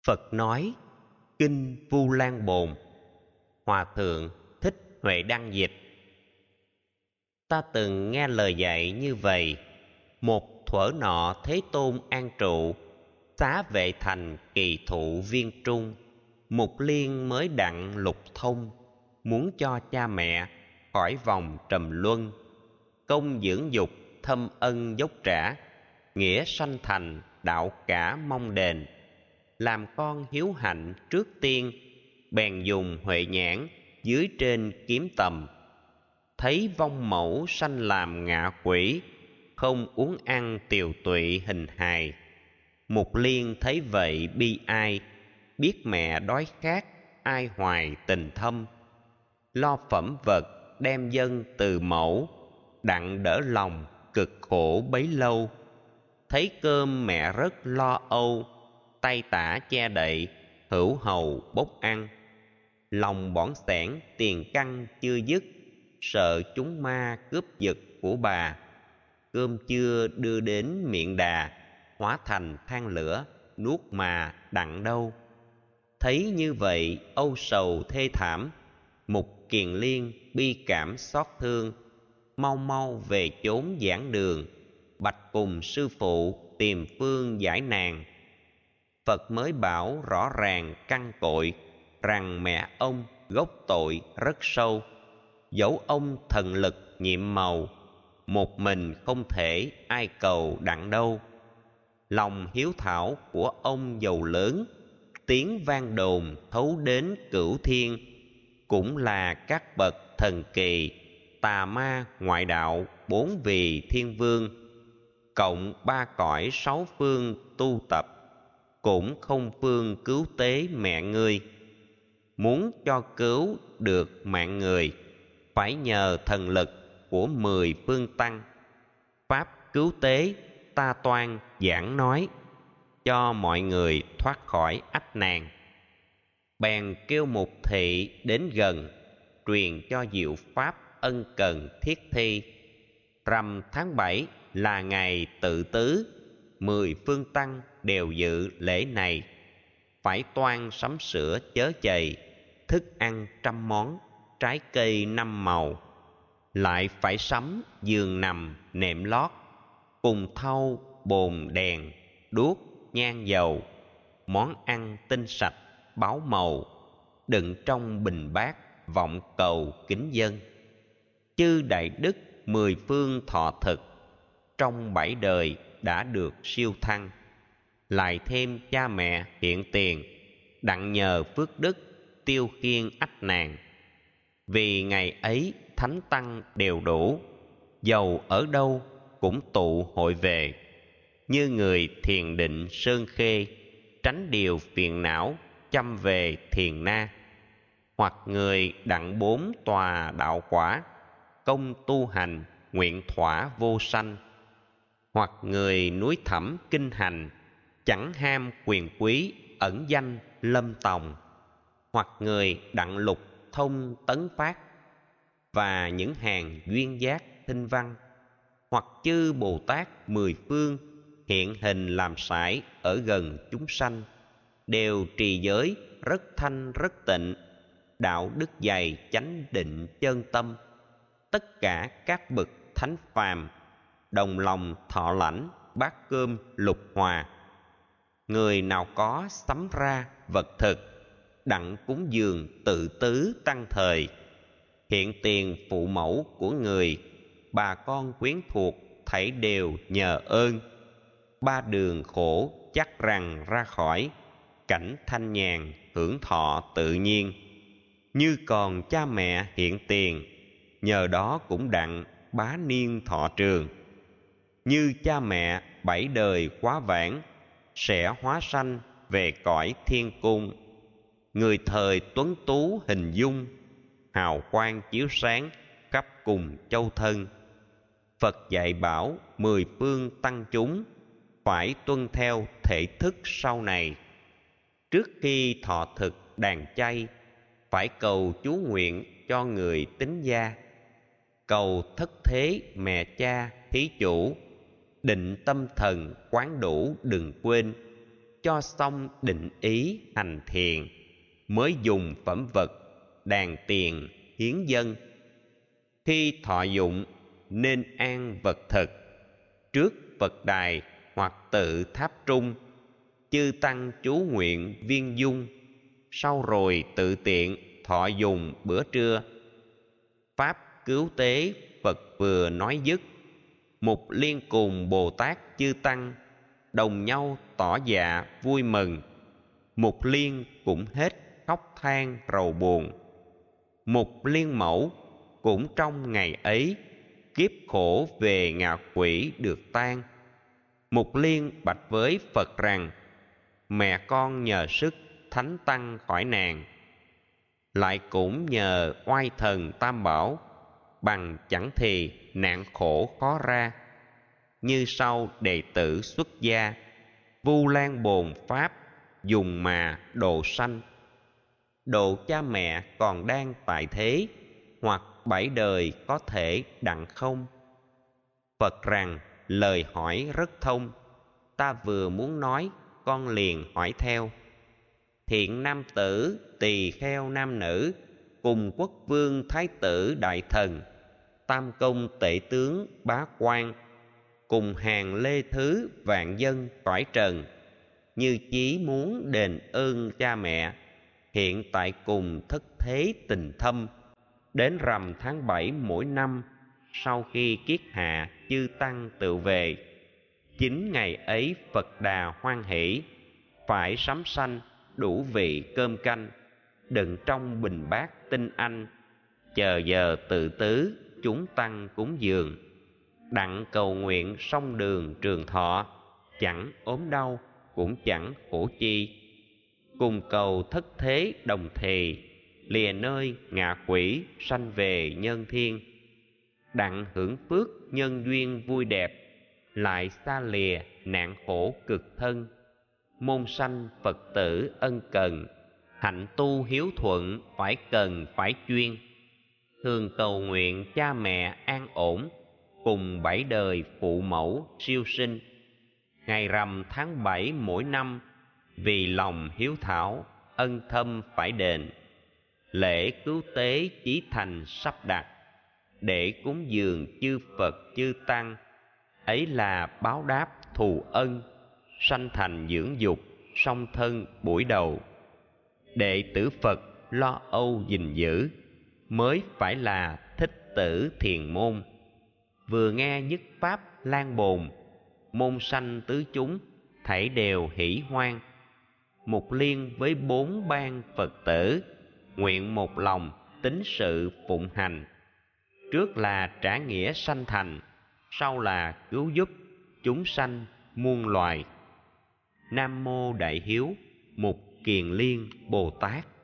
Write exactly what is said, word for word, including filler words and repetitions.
Phật nói Kinh Vu Lan Bồn. Hòa thượng Thích Huệ Đăng dịch. Ta từng nghe lời dạy như vậy: một thuở nọ Thế Tôn an trụ, xá vệ thành kỳ thụ viên trung. Mục Liên mới đặng lục thông, muốn cho cha mẹ khỏi vòng trầm luân. Công dưỡng dục thâm ân dốc trả, nghĩa sanh thành đạo cả mong đền. Làm con hiếu hạnh trước tiên, bèn dùng huệ nhãn dưới trên kiếm tầm. Thấy vong mẫu sanh làm ngạ quỷ, không uống ăn tiều tụy hình hài. Mục Liên thấy vậy bi ai, biết mẹ đói khát ai hoài tình thâm. Lo phẩm vật đem dân từ mẫu, đặng đỡ lòng cực khổ bấy lâu. Thấy cơm mẹ rất lo âu, tay tả che đậy hữu hầu bốc ăn. Lòng bỏng sẻn tiền căn chưa dứt, sợ chúng ma cướp giật của bà. Cơm chưa đưa đến miệng đà, hóa thành than lửa nuốt mà đặng đâu. Thấy như vậy âu sầu thê thảm, Mục Kiền Liên bi cảm xót thương. Mau mau về chốn giảng đường, bạch cùng sư phụ tìm phương giải nàng. Phật mới bảo rõ ràng căn cội, rằng mẹ ông gốc tội rất sâu. Dẫu ông thần lực nhiệm màu, một mình không thể ai cầu đặng đâu. Lòng hiếu thảo của ông giàu lớn, tiếng vang đồn thấu đến cửu thiên. Cũng là các bậc thần kỳ, tà ma ngoại đạo bốn vị thiên vương. Cộng ba cõi sáu phương tu tập, cũng không phương cứu tế mẹ ngươi. Muốn cho cứu được mạng người, phải nhờ thần lực của mười phương tăng. Pháp cứu tế ta toan giảng nói, cho mọi người thoát khỏi ách nạn. Bèn kêu Mục Thị đến gần, truyền cho diệu pháp ân cần thiết thi. Rằm tháng bảy là ngày tự tứ, mười phương tăng đều dự lễ này. Phải toan sắm sửa chớ chày, thức ăn trăm món, trái cây năm màu. Lại phải sắm giường nằm nệm lót, cùng thau bồn đèn đuốc nhang dầu. Món ăn tinh sạch báo màu, đựng trong bình bát vọng cầu kính dân. Chư đại đức mười phương thọ thực, trong bảy đời đã được siêu thăng. Lại thêm cha mẹ hiện tiền, đặng nhờ phước đức tiêu khiên ách nạn. Vì ngày ấy thánh tăng đều đủ, dầu ở đâu cũng tụ hội về. Như người thiền định sơn khê, tránh điều phiền não chăm về thiền na. Hoặc người đặng bốn tòa đạo quả, công tu hành nguyện thỏa vô sanh. Hoặc người núi thẳm kinh hành, chẳng ham quyền quý ẩn danh lâm tòng. Hoặc người đặng lục thông tấn phát, và những hàng duyên giác thinh văn. Hoặc chư Bồ Tát mười phương, hiện hình làm sải ở gần chúng sanh. Đều trì giới rất thanh rất tịnh, đạo đức dày chánh định chân tâm. Tất cả các bậc thánh phàm, đồng lòng thọ lãnh bát cơm lục hòa. Người nào có sắm ra vật thực, đặng cúng dường tự tứ tăng thời. Hiện tiền phụ mẫu của người, bà con quyến thuộc thảy đều nhờ ơn. Ba đường khổ chắc rằng ra khỏi, cảnh thanh nhàn hưởng thọ tự nhiên. Như còn cha mẹ hiện tiền, nhờ đó cũng đặng bá niên thọ trường. Như cha mẹ bảy đời quá vãng, sẽ hóa sanh về cõi thiên cung. Người thời tuấn tú hình dung, hào quang chiếu sáng khắp cùng châu thân. Phật dạy bảo mười phương tăng chúng, phải tuân theo thể thức sau này. Trước khi thọ thực đàn chay, phải cầu chú nguyện cho người tín gia. Cầu thất thế mẹ cha thí chủ, định tâm thần quán đủ đừng quên. cho xong định ý hành thiền, mới dùng phẩm vật đàn tiền hiến dân. Khi thọ dụng nên an vật thực, trước Phật đài hoặc tự tháp trung, chư tăng chú nguyện viên dung, sau rồi tự tiện thọ dùng bữa trưa. Pháp cứu tế Phật vừa nói dứt, Mục Liên cùng Bồ Tát chư tăng đồng nhau tỏ dạ vui mừng. Mục Liên cũng hết khóc than rầu buồn. Mục Liên mẫu cũng trong ngày ấy, kiếp khổ về ngạ quỷ được tan. Mục Liên bạch với Phật rằng, mẹ con nhờ sức thánh tăng khỏi nàng, lại cũng nhờ oai thần Tam Bảo, bằng chẳng thì nạn khổ khó ra. Như sau đệ tử xuất gia, Vu Lan Bồn Pháp dùng mà độ sanh. Độ cha mẹ còn đang tại thế, hoặc bảy đời có thể đặng không? Phật rằng, lời hỏi rất thông, ta vừa muốn nói, con liền hỏi theo. Thiện nam tử, tỳ kheo nam nữ, cùng quốc vương thái tử đại thần, tam công tể tướng bá quan, cùng hàng lê thứ vạn dân cõi trần, như chí muốn đền ơn cha mẹ, hiện tại cùng thất thế tình thâm. Đến rằm tháng bảy mỗi năm, sau khi kiết hạ chư tăng tự về, chính ngày ấy Phật Đà hoan hỷ, phải sắm sanh đủ vị cơm canh, đựng trong bình bát tinh anh, chờ giờ tự tứ chúng tăng cúng dường, đặng cầu nguyện song đường trường thọ, chẳng ốm đau cũng chẳng khổ chi. Cùng cầu thất thế đồng thì, lìa nơi ngạ quỷ sanh về nhân thiên, đặng hưởng phước nhân duyên vui đẹp, lại xa lìa nạn khổ cực thân. Môn sanh Phật tử ân cần, hạnh tu hiếu thuận phải cần phải chuyên, thường cầu nguyện cha mẹ an ổn, cùng bảy đời phụ mẫu siêu sinh. Ngày rằm tháng bảy mỗi năm, vì lòng hiếu thảo ân thâm phải đền, lễ cứu tế chí thành sắp đặt, để cúng dường chư Phật chư tăng, ấy là báo đáp thù ân. Sanh thành dưỡng dục song thân buổi đầu, đệ tử Phật lo âu gìn giữ, mới phải là thích tử thiền môn. Vừa nghe nhất pháp lan bồn, môn sanh tứ chúng thảy đều hỷ hoan. Mục Liên với bốn ban Phật tử, nguyện một lòng tín sự phụng hành, trước là trả nghĩa sanh thành, sau là cứu giúp chúng sanh muôn loài. Nam mô Đại Hiếu Mục Kiền Liên Bồ Tát.